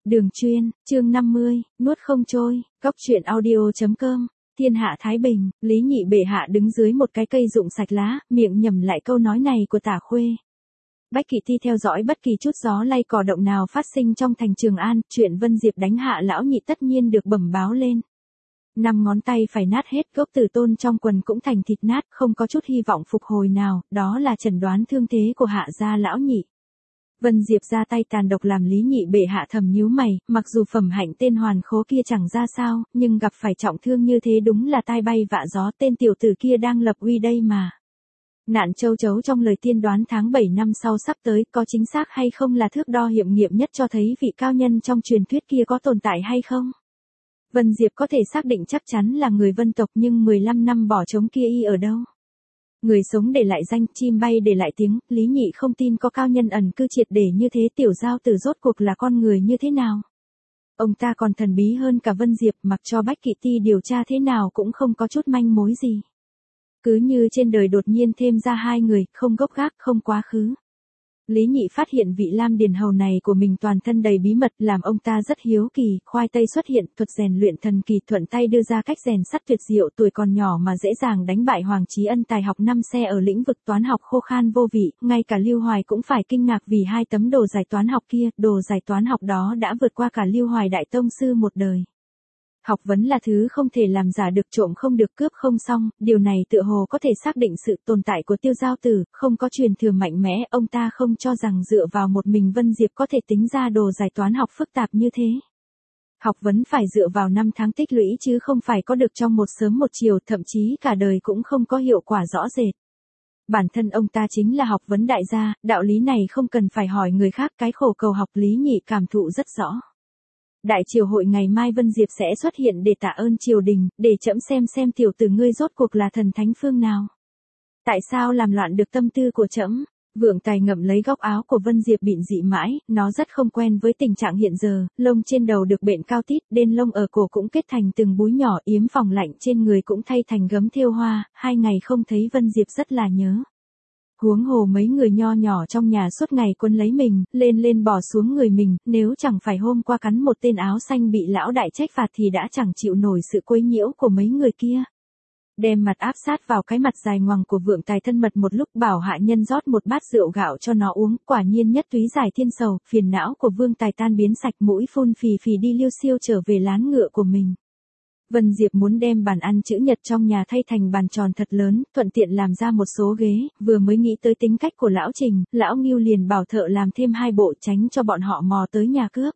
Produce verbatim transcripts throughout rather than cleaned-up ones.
Đường chuyên, chương năm mươi, nuốt không trôi, góc truyện audio.com, thiên hạ Thái Bình, Lý Nhị bệ hạ đứng dưới một cái cây rụng sạch lá, miệng nhẩm lại câu nói này của Tả Khuê. Bách Kỵ Thi theo dõi bất kỳ chút gió lay cỏ động nào phát sinh trong thành Trường An, chuyện Vân Diệp đánh hạ lão nhị tất nhiên được bẩm báo lên. Năm ngón tay phải nát hết, gốc tử tôn trong quần cũng thành thịt nát, không có chút hy vọng phục hồi nào, đó là chẩn đoán thương thế của hạ gia lão nhị. Vân Diệp ra tay tàn độc làm Lý Nhị bệ hạ thầm nhíu mày, mặc dù phẩm hạnh tên hoàn khố kia chẳng ra sao, nhưng gặp phải trọng thương như thế đúng là tai bay vạ gió, tên tiểu tử kia đang lập uy đây mà. Nạn châu chấu trong lời tiên đoán tháng bảy năm sau sắp tới, có chính xác hay không là thước đo hiểm nghiệm nhất cho thấy vị cao nhân trong truyền thuyết kia có tồn tại hay không? Vân Diệp có thể xác định chắc chắn là người Vân tộc, nhưng mười lăm năm bỏ trống kia y ở đâu? Người sống để lại danh, chim bay để lại tiếng, Lý Nhị không tin có cao nhân ẩn cư triệt để như thế, tiểu giao tử rốt cuộc là con người như thế nào? Ông ta còn thần bí hơn cả Vân Diệp, mặc cho Bách Kỵ Ti điều tra thế nào cũng không có chút manh mối gì. Cứ như trên đời đột nhiên thêm ra hai người, không gốc gác, không quá khứ. Lý Nhị phát hiện vị Lam Điền Hầu này của mình toàn thân đầy bí mật, làm ông ta rất hiếu kỳ. Khoai tây xuất hiện, thuật rèn luyện thần kỳ, thuận tay đưa ra cách rèn sắt tuyệt diệu, tuổi còn nhỏ mà dễ dàng đánh bại Hoàng Chí Ân tài học năm xe ở lĩnh vực toán học khô khan vô vị, ngay cả Lưu Hoài cũng phải kinh ngạc vì hai tấm đồ giải toán học kia, đồ giải toán học đó đã vượt qua cả Lưu Hoài đại tông sư một đời. Học vấn là thứ không thể làm giả được, trộm không được, cướp không xong, điều này tựa hồ có thể xác định sự tồn tại của Tiêu Giao Tử, không có truyền thừa mạnh mẽ, ông ta không cho rằng dựa vào một mình Vân Diệp có thể tính ra đồ giải toán học phức tạp như thế. Học vấn phải dựa vào năm tháng tích lũy chứ không phải có được trong một sớm một chiều, thậm chí cả đời cũng không có hiệu quả rõ rệt. Bản thân ông ta chính là học vấn đại gia, đạo lý này không cần phải hỏi người khác, cái khổ cầu học Lý Nhị cảm thụ rất rõ. Đại triều hội ngày mai Vân Diệp sẽ xuất hiện để tạ ơn triều đình, để trẫm xem xem tiểu tử ngươi rốt cuộc là thần thánh phương nào. Tại sao làm loạn được tâm tư của trẫm? Vượng Tài ngậm lấy góc áo của Vân Diệp bịn dị mãi, nó rất không quen với tình trạng hiện giờ, lông trên đầu được bện cao tít, đên lông ở cổ cũng kết thành từng búi nhỏ, yếm phòng lạnh trên người cũng thay thành gấm thêu hoa, hai ngày không thấy Vân Diệp rất là nhớ. Huống hồ mấy người nho nhỏ trong nhà suốt ngày quấn lấy mình, lên lên bò xuống người mình, nếu chẳng phải hôm qua cắn một tên áo xanh bị lão đại trách phạt thì đã chẳng chịu nổi sự quấy nhiễu của mấy người kia. Đem mặt áp sát vào cái mặt dài ngoằng của Vượng Tài thân mật một lúc, bảo hạ nhân rót một bát rượu gạo cho nó uống, quả nhiên nhất túy giải thiên sầu, phiền não của Vương Tài tan biến sạch, mũi phun phì phì đi liêu xiêu trở về lán ngựa của mình. Vân Diệp muốn đem bàn ăn chữ nhật trong nhà thay thành bàn tròn thật lớn, thuận tiện làm ra một số ghế, vừa mới nghĩ tới tính cách của lão Trình, lão Ngưu liền bảo thợ làm thêm hai bộ, tránh cho bọn họ mò tới nhà cướp.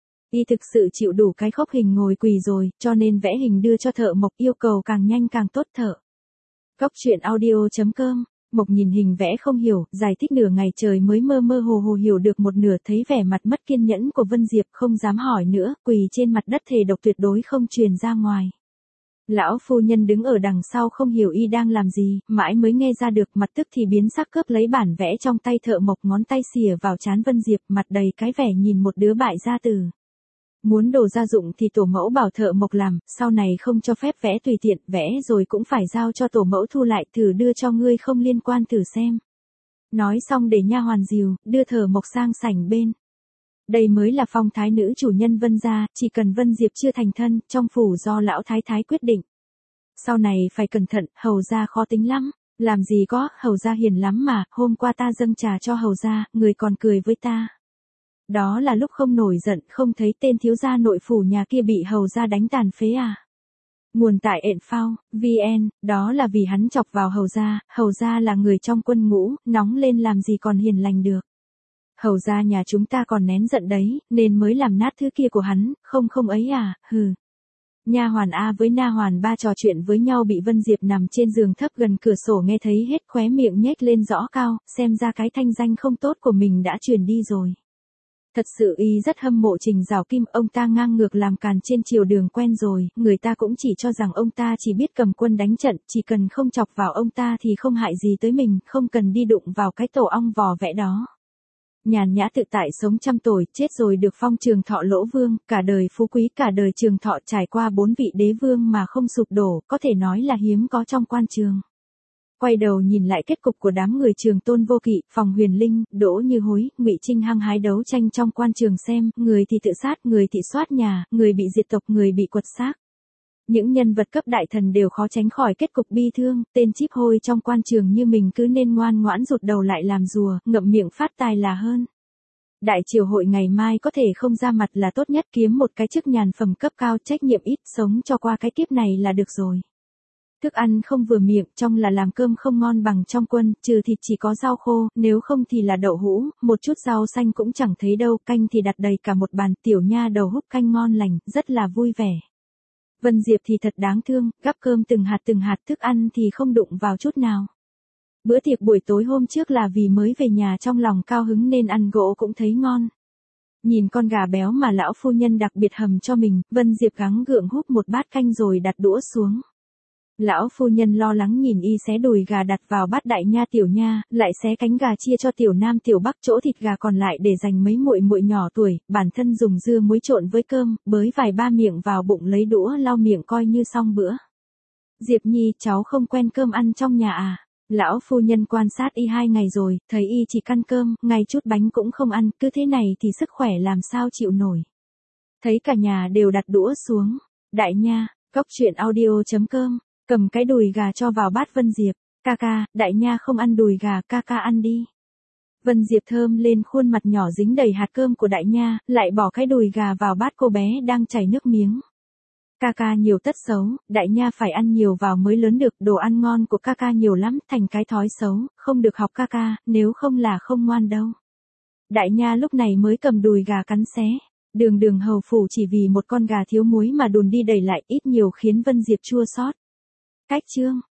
Y thực sự chịu đủ cái khốc hình ngồi quỳ rồi, cho nên vẽ hình đưa cho thợ Mộc, yêu cầu càng nhanh càng tốt. Thợ Góc truyện audio.com. Mộc nhìn hình vẽ không hiểu, giải thích nửa ngày trời mới mơ mơ hồ hồ hiểu được một nửa, thấy vẻ mặt mất kiên nhẫn của Vân Diệp không dám hỏi nữa, quỳ trên mặt đất thề độc tuyệt đối không truyền ra ngoài. Lão phu nhân đứng ở đằng sau không hiểu y đang làm gì, mãi mới nghe ra được, mặt tức thì biến sắc, cướp lấy bản vẽ trong tay thợ Mộc, ngón tay xìa vào trán Vân Diệp, mặt đầy cái vẻ nhìn một đứa bại gia tử. Muốn đồ gia dụng thì tổ mẫu bảo thợ Mộc làm, sau này không cho phép vẽ tùy tiện, vẽ rồi cũng phải giao cho tổ mẫu thu lại, thử đưa cho ngươi không liên quan thử xem. Nói xong để nha hoàn dìu, đưa thợ Mộc sang sảnh bên. Đây mới là phong thái nữ chủ nhân Vân gia, chỉ cần Vân Diệp chưa thành thân, trong phủ do lão thái thái quyết định. Sau này phải cẩn thận, hầu gia khó tính lắm. Làm gì có, hầu gia hiền lắm mà, hôm qua ta dâng trà cho hầu gia, người còn cười với ta. Đó là lúc không nổi giận, không thấy tên thiếu gia nội phủ nhà kia bị hầu gia đánh tàn phế à. Nguồn tại ện phao, vn, đó là vì hắn chọc vào hầu gia, hầu gia là người trong quân ngũ, nóng lên làm gì còn hiền lành được. Hầu gia nhà chúng ta còn nén giận đấy, nên mới làm nát thứ kia của hắn, không không ấy à, hừ. Nha hoàn A với na hoàn ba trò chuyện với nhau, bị Vân Diệp nằm trên giường thấp gần cửa sổ nghe thấy hết, khóe miệng nhếch lên rõ cao, xem ra cái thanh danh không tốt của mình đã truyền đi rồi. Thật sự y rất hâm mộ Trình Giảo Kim, ông ta ngang ngược làm càn trên triều đường quen rồi, người ta cũng chỉ cho rằng ông ta chỉ biết cầm quân đánh trận, chỉ cần không chọc vào ông ta thì không hại gì tới mình, không cần đi đụng vào cái tổ ong vò vẽ đó. Nhàn nhã tự tại sống trăm tuổi, chết rồi được phong trường thọ lỗ vương, cả đời phú quý, cả đời trường thọ, trải qua bốn vị đế vương mà không sụp đổ, có thể nói là hiếm có trong quan trường. Quay đầu nhìn lại kết cục của đám người Trường Tôn Vô Kỵ, Phòng Huyền Linh, Đỗ Như Hối, Ngụy Trinh hăng hái đấu tranh trong quan trường xem, người thì tự sát, người thì soát nhà, người bị diệt tộc, người bị quật xác. Những nhân vật cấp đại thần đều khó tránh khỏi kết cục bi thương, tên chíp hôi trong quan trường như mình cứ nên ngoan ngoãn rụt đầu lại làm rùa, ngậm miệng phát tài là hơn. Đại triều hội ngày mai có thể không ra mặt là tốt nhất, kiếm một cái chức nhàn phẩm cấp cao, trách nhiệm ít, sống cho qua cái kiếp này là được rồi. Thức ăn không vừa miệng, trong là làm cơm không ngon bằng trong quân, trừ thịt chỉ có rau khô, nếu không thì là đậu hũ, một chút rau xanh cũng chẳng thấy đâu, canh thì đặt đầy cả một bàn, tiểu nha đầu húp canh ngon lành, rất là vui vẻ. Vân Diệp thì thật đáng thương, gắp cơm từng hạt từng hạt, thức ăn thì không đụng vào chút nào. Bữa tiệc buổi tối hôm trước là vì mới về nhà trong lòng cao hứng nên ăn gỗ cũng thấy ngon. Nhìn con gà béo mà lão phu nhân đặc biệt hầm cho mình, Vân Diệp gắng gượng húp một bát canh rồi đặt đũa xuống. Lão phu nhân lo lắng nhìn y xé đùi gà đặt vào bát đại nha tiểu nha, lại xé cánh gà chia cho tiểu nam tiểu bắc, chỗ thịt gà còn lại để dành mấy muội muội nhỏ tuổi, bản thân dùng dưa muối trộn với cơm, bới vài ba miệng vào bụng lấy đũa lau miệng coi như xong bữa. Diệp Nhi, cháu không quen cơm ăn trong nhà à? Lão phu nhân quan sát y hai ngày rồi, thấy y chỉ căn cơm, ngay chút bánh cũng không ăn, cứ thế này thì sức khỏe làm sao chịu nổi. Thấy cả nhà đều đặt đũa xuống. Đại nha, cóc truyện audio chấm com, cầm cái đùi gà cho vào bát Vân Diệp. Ca ca, đại nha không ăn đùi gà, ca ca ăn đi. Vân Diệp thơm lên khuôn mặt nhỏ dính đầy hạt cơm của đại nha, lại bỏ cái đùi gà vào bát cô bé đang chảy nước miếng. Ca ca nhiều tất xấu, đại nha phải ăn nhiều vào mới lớn được, đồ ăn ngon của ca ca nhiều lắm, thành cái thói xấu, không được học ca ca, nếu không là không ngoan đâu. Đại nha lúc này mới cầm đùi gà cắn xé. Đường đường hầu phủ chỉ vì một con gà thiếu muối mà đùn đi đẩy lại, ít nhiều khiến Vân Diệp chua xót. Cách chương